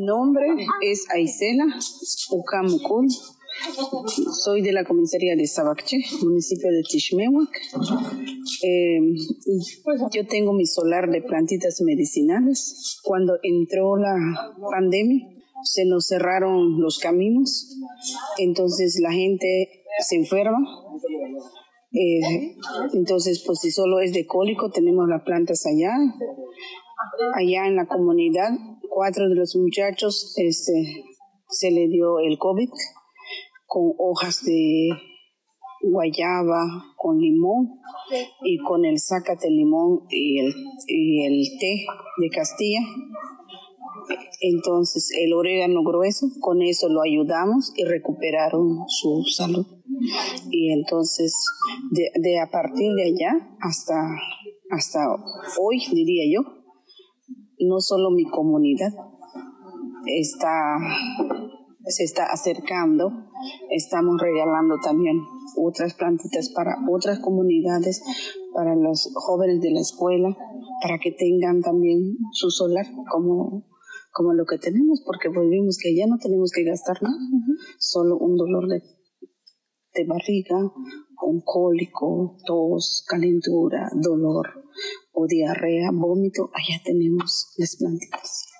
nombre es Aisela Ucamucul. Soy de la comisaría de Sabacché, municipio de Tishmehuac. Yo tengo mi solar de plantitas medicinales. Cuando entró la pandemia, se nos cerraron los caminos, entonces la gente se enferma. Entonces, pues si solo es de cólico, tenemos las plantas allá en la comunidad. 4 de los muchachos se le dio el COVID con hojas de guayaba, con limón y con el zácate limón y el té de Castilla. Entonces el orégano grueso, con eso lo ayudamos y recuperaron su salud. Y entonces de a partir de allá hasta hoy, diría yo, no solo mi comunidad se está acercando, estamos regalando también otras plantitas para otras comunidades, para los jóvenes de la escuela, para que tengan también su solar como lo que tenemos, porque pues vimos que ya no tenemos que gastar nada, solo un dolor de barriga, un cólico, tos, calentura, dolor o diarrea, vómito, allá tenemos las plantitas.